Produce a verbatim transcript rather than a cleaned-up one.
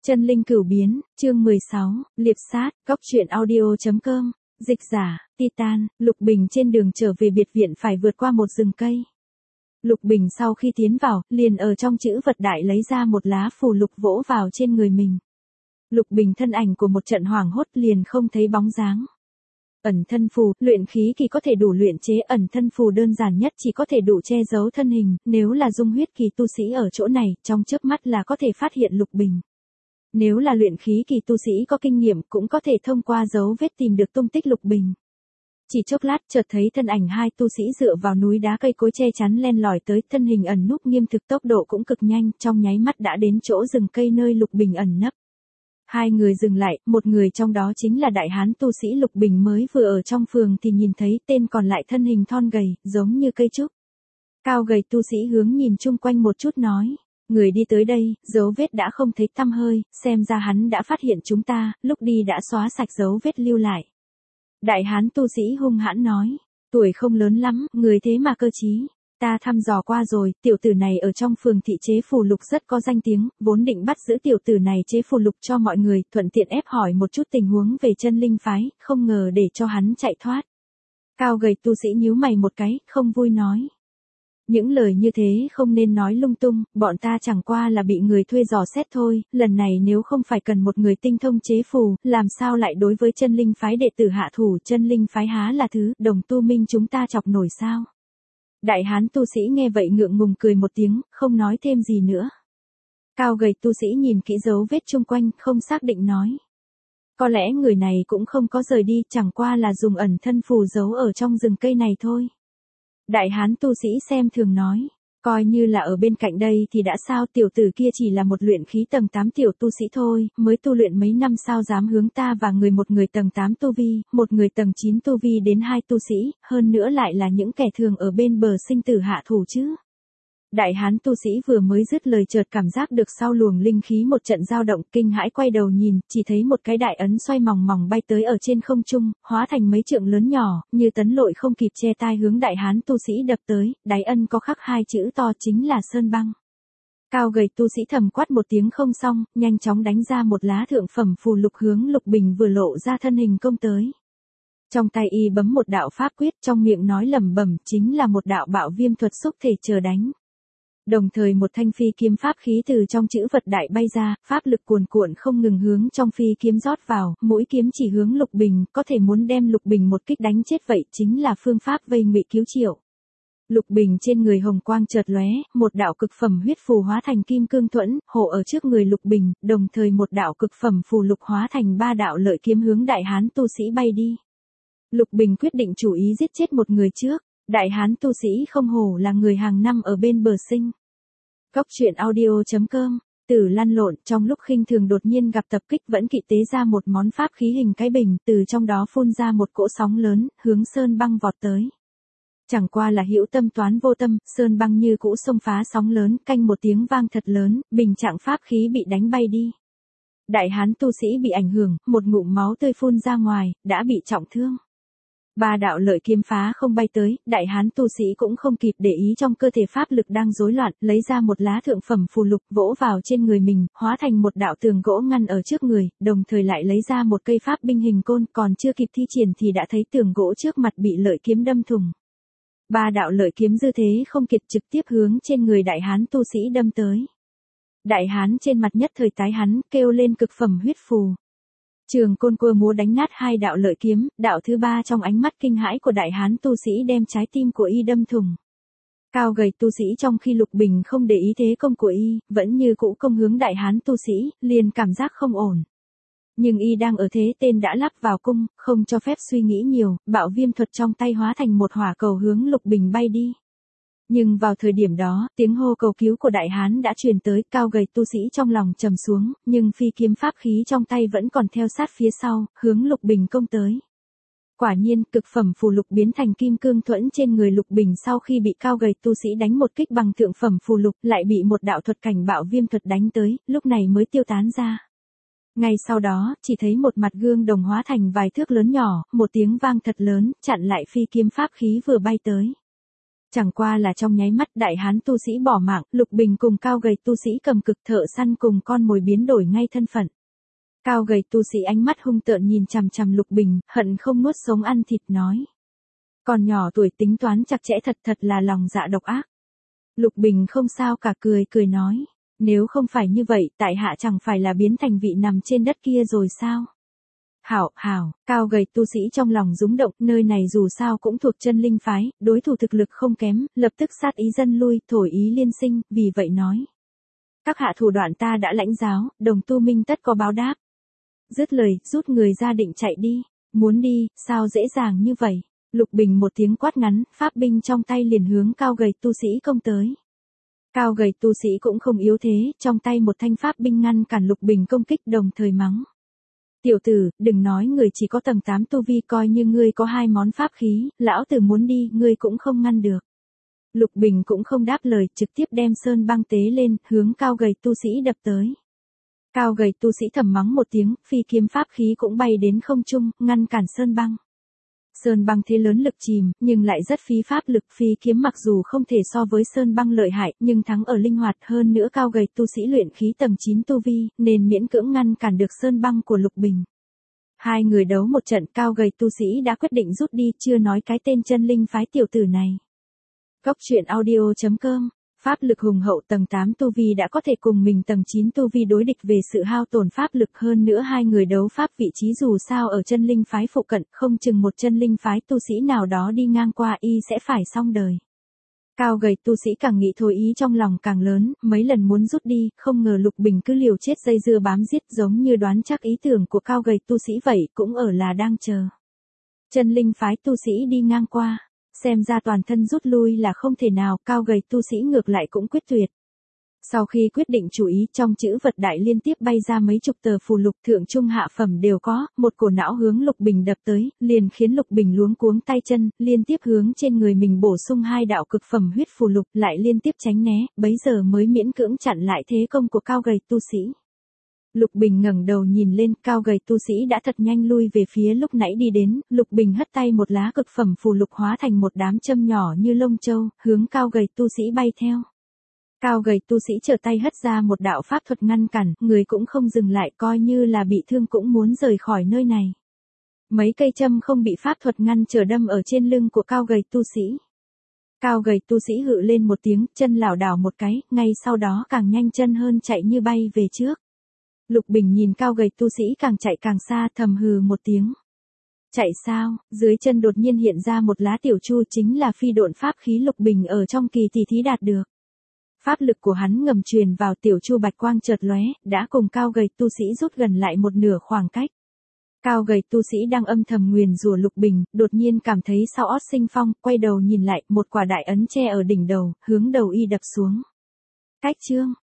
Chân linh cửu biến, chương mười sáu, liệp sát, góc truyện audio.com, dịch giả, Titan, Lục Bình trên đường trở về biệt viện phải vượt qua một rừng cây. Lục Bình sau khi tiến vào, liền ở trong chữ vật đại lấy ra một lá phù lục vỗ vào trên người mình. Lục Bình thân ảnh của một trận hoảng hốt liền không thấy bóng dáng. Ẩn thân phù, luyện khí kỳ có thể đủ luyện chế ẩn thân phù đơn giản nhất chỉ có thể đủ che giấu thân hình, nếu là dung huyết kỳ tu sĩ ở chỗ này, trong chớp mắt là có thể phát hiện Lục Bình. Nếu là luyện khí kỳ tu sĩ có kinh nghiệm cũng có thể thông qua dấu vết tìm được tung tích Lục Bình. Chỉ chốc lát chợt thấy thân ảnh hai tu sĩ dựa vào núi đá cây cối che chắn len lỏi tới, thân hình ẩn núp nghiêm thực, tốc độ cũng cực nhanh, trong nháy mắt đã đến chỗ rừng cây nơi Lục Bình ẩn nấp. Hai người dừng lại, một người trong đó chính là đại hán tu sĩ Lục Bình mới vừa ở trong phường thì nhìn thấy, tên còn lại thân hình thon gầy, giống như cây trúc. Cao gầy tu sĩ hướng nhìn chung quanh một chút nói. Người đi tới đây, dấu vết đã không thấy tăm hơi, xem ra hắn đã phát hiện chúng ta, lúc đi đã xóa sạch dấu vết lưu lại. Đại hán tu sĩ hung hãn nói, tuổi không lớn lắm, người thế mà cơ trí. Ta thăm dò qua rồi, tiểu tử này ở trong phường thị chế phù lục rất có danh tiếng, vốn định bắt giữ tiểu tử này chế phù lục cho mọi người, thuận tiện ép hỏi một chút tình huống về chân linh phái, không ngờ để cho hắn chạy thoát. Cao gầy tu sĩ nhíu mày một cái, không vui nói. Những lời như thế không nên nói lung tung, bọn ta chẳng qua là bị người thuê dò xét thôi, lần này nếu không phải cần một người tinh thông chế phù, làm sao lại đối với chân linh phái đệ tử hạ thủ, chân linh phái há là thứ, đồng tu minh chúng ta chọc nổi sao. Đại hán tu sĩ nghe vậy ngượng ngùng cười một tiếng, không nói thêm gì nữa. Cao gầy tu sĩ nhìn kỹ dấu vết chung quanh, không xác định nói. Có lẽ người này cũng không có rời đi, chẳng qua là dùng ẩn thân phù giấu ở trong rừng cây này thôi. Đại hán tu sĩ xem thường nói, coi như là ở bên cạnh đây thì đã sao, tiểu tử kia chỉ là một luyện khí tầng tám tiểu tu sĩ thôi, mới tu luyện mấy năm sao dám hướng ta và người một người tầng tám tu vi, một người tầng chín tu vi đến hai tu sĩ, hơn nữa lại là những kẻ thường ở bên bờ sinh tử hạ thủ chứ. Đại hán tu sĩ vừa mới dứt lời chợt cảm giác được sau luồng linh khí một trận dao động, kinh hãi quay đầu nhìn, chỉ thấy một cái đại ấn xoay mòng mòng bay tới ở trên không trung, hóa thành mấy trượng lớn nhỏ, như tấn lội không kịp che tai hướng đại hán tu sĩ đập tới, đáy ân có khắc hai chữ to chính là Sơn Băng. Cao gầy tu sĩ thầm quát một tiếng không xong, nhanh chóng đánh ra một lá thượng phẩm phù lục hướng Lục Bình vừa lộ ra thân hình công tới. Trong tay y bấm một đạo pháp quyết, trong miệng nói lẩm bẩm, chính là một đạo bạo viêm thuật xúc thể chờ đánh. Đồng thời một thanh phi kiếm pháp khí từ trong chữ vật đại bay ra, pháp lực cuồn cuộn không ngừng hướng trong phi kiếm rót vào, mũi kiếm chỉ hướng Lục Bình, có thể muốn đem Lục Bình một kích đánh chết, vậy chính là phương pháp vây ngụy cứu triệu. Lục Bình trên người hồng quang chợt lóe, một đạo cực phẩm huyết phù hóa thành kim cương thuẫn, hộ ở trước người Lục Bình, đồng thời một đạo cực phẩm phù lục hóa thành ba đạo lợi kiếm hướng đại hán tu sĩ bay đi. Lục Bình quyết định chủ ý giết chết một người trước. Đại hán tu sĩ không hổ là người hàng năm ở bên bờ sinh. Góc truyện audio.com, Tử lăn lộn, trong lúc khinh thường đột nhiên gặp tập kích vẫn kỵ tế ra một món pháp khí hình cái bình, từ trong đó phun ra một cỗ sóng lớn, hướng Sơn Băng vọt tới. Chẳng qua là hữu tâm toán vô tâm, Sơn Băng như cũ xông phá sóng lớn, canh một tiếng vang thật lớn, bình trạng pháp khí bị đánh bay đi. Đại hán tu sĩ bị ảnh hưởng, một ngụm máu tươi phun ra ngoài, đã bị trọng thương. Ba đạo lợi kiếm phá không bay tới, đại hán tu sĩ cũng không kịp để ý trong cơ thể pháp lực đang rối loạn, lấy ra một lá thượng phẩm phù lục vỗ vào trên người mình, hóa thành một đạo tường gỗ ngăn ở trước người, đồng thời lại lấy ra một cây pháp binh hình côn, còn chưa kịp thi triển thì đã thấy tường gỗ trước mặt bị lợi kiếm đâm thủng. Ba đạo lợi kiếm dư thế không kiệt trực tiếp hướng trên người đại hán tu sĩ đâm tới. Đại hán trên mặt nhất thời tái hắn, kêu lên cực phẩm huyết phù. Trường côn cua múa đánh nát hai đạo lợi kiếm, đạo thứ ba trong ánh mắt kinh hãi của đại hán tu sĩ đem trái tim của y đâm thủng. Cao gầy tu sĩ trong khi Lục Bình không để ý thế công của y, vẫn như cũ công hướng đại hán tu sĩ, liền cảm giác không ổn. Nhưng y đang ở thế tên đã lắp vào cung, không cho phép suy nghĩ nhiều, bạo viêm thuật trong tay hóa thành một hỏa cầu hướng Lục Bình bay đi. Nhưng vào thời điểm đó, tiếng hô cầu cứu của đại hán đã truyền tới, cao gầy tu sĩ trong lòng trầm xuống, nhưng phi kiếm pháp khí trong tay vẫn còn theo sát phía sau, hướng Lục Bình công tới. Quả nhiên, cực phẩm phù lục biến thành kim cương thuẫn trên người Lục Bình sau khi bị cao gầy tu sĩ đánh một kích bằng thượng phẩm phù lục, lại bị một đạo thuật cảnh bạo viêm thuật đánh tới, lúc này mới tiêu tán ra. Ngay sau đó, chỉ thấy một mặt gương đồng hóa thành vài thước lớn nhỏ, một tiếng vang thật lớn, chặn lại phi kiếm pháp khí vừa bay tới. Chẳng qua là trong nháy mắt đại hán tu sĩ bỏ mạng, Lục Bình cùng cao gầy tu sĩ cầm cực thợ săn cùng con mồi biến đổi ngay thân phận. Cao gầy tu sĩ ánh mắt hung tợn nhìn chằm chằm Lục Bình, hận không nuốt sống ăn thịt nói. Còn nhỏ tuổi tính toán chặt chẽ thật thật là lòng dạ độc ác. Lục Bình không sao cả cười cười nói. Nếu không phải như vậy, tại hạ chẳng phải là biến thành vị nằm trên đất kia rồi sao? Hảo, hảo, cao gầy tu sĩ trong lòng rúng động, nơi này dù sao cũng thuộc chân linh phái, đối thủ thực lực không kém, lập tức sát ý dân lui, thổi ý liên sinh, vì vậy nói. Các hạ thủ đoạn ta đã lãnh giáo, đồng tu minh tất có báo đáp. Dứt lời, rút người ra định chạy đi, muốn đi, sao dễ dàng như vậy? Lục Bình một tiếng quát ngắn, pháp binh trong tay liền hướng cao gầy tu sĩ công tới. Cao gầy tu sĩ cũng không yếu thế, trong tay một thanh pháp binh ngăn cản Lục Bình công kích đồng thời mắng. Tiểu tử, đừng nói người chỉ có tầng tám tu vi, coi như ngươi có hai món pháp khí, lão tử muốn đi, ngươi cũng không ngăn được. Lục Bình cũng không đáp lời, trực tiếp đem sơn băng tế lên, hướng cao gầy tu sĩ đập tới. Cao gầy tu sĩ thầm mắng một tiếng, phi kiếm pháp khí cũng bay đến không trung, ngăn cản sơn băng. Sơn băng thế lớn lực chìm, nhưng lại rất phí pháp lực, phi kiếm mặc dù không thể so với sơn băng lợi hại, nhưng thắng ở linh hoạt, hơn nữa cao gầy tu sĩ luyện khí tầng chín tu vi, nên miễn cưỡng ngăn cản được sơn băng của Lục Bình. Hai người đấu một trận, cao gầy tu sĩ đã quyết định rút đi, chưa nói cái tên chân linh phái tiểu tử này. Góc truyện audio chấm com. Pháp lực hùng hậu tầng tám tu vi đã có thể cùng mình tầng chín tu vi đối địch, về sự hao tổn pháp lực, hơn nữa hai người đấu pháp vị trí dù sao ở chân linh phái phụ cận, không chừng một chân linh phái tu sĩ nào đó đi ngang qua y sẽ phải xong đời. Cao gầy tu sĩ càng nghĩ thôi ý trong lòng càng lớn, mấy lần muốn rút đi, không ngờ Lục Bình cứ liều chết dây dưa bám giết, giống như đoán chắc ý tưởng của cao gầy tu sĩ vậy, cũng ở là đang chờ. Chân linh phái tu sĩ đi ngang qua. Xem ra toàn thân rút lui là không thể nào, cao gầy tu sĩ ngược lại cũng quyết tuyệt. Sau khi quyết định chủ ý, trong chữ vật đại liên tiếp bay ra mấy chục tờ phù lục, thượng trung hạ phẩm đều có, một cổ não hướng Lục Bình đập tới, liền khiến Lục Bình luống cuống tay chân, liên tiếp hướng trên người mình bổ sung hai đạo cực phẩm huyết phù lục, lại liên tiếp tránh né, bấy giờ mới miễn cưỡng chặn lại thế công của cao gầy tu sĩ. Lục Bình ngẩng đầu nhìn lên, cao gầy tu sĩ đã thật nhanh lui về phía lúc nãy đi đến, Lục Bình hất tay một lá cực phẩm phù lục hóa thành một đám châm nhỏ như lông châu, hướng cao gầy tu sĩ bay theo. Cao gầy tu sĩ trở tay hất ra một đạo pháp thuật ngăn cản, người cũng không dừng lại, coi như là bị thương cũng muốn rời khỏi nơi này. Mấy cây châm không bị pháp thuật ngăn trở đâm ở trên lưng của cao gầy tu sĩ. Cao gầy tu sĩ hự lên một tiếng, chân lảo đảo một cái, ngay sau đó càng nhanh chân hơn chạy như bay về trước. Lục Bình nhìn cao gầy tu sĩ càng chạy càng xa, thầm hừ một tiếng. Chạy sao? Dưới chân đột nhiên hiện ra một lá tiểu chu, chính là phi độn pháp khí Lục Bình ở trong kỳ tỷ thí đạt được. Pháp lực của hắn ngầm truyền vào tiểu chu, bạch quang chợt lóe, đã cùng cao gầy tu sĩ rút gần lại một nửa khoảng cách. Cao gầy tu sĩ đang âm thầm nguyền rủa Lục Bình, đột nhiên cảm thấy sau ót sinh phong, quay đầu nhìn lại, một quả đại ấn che ở đỉnh đầu, hướng đầu y đập xuống. Cách chương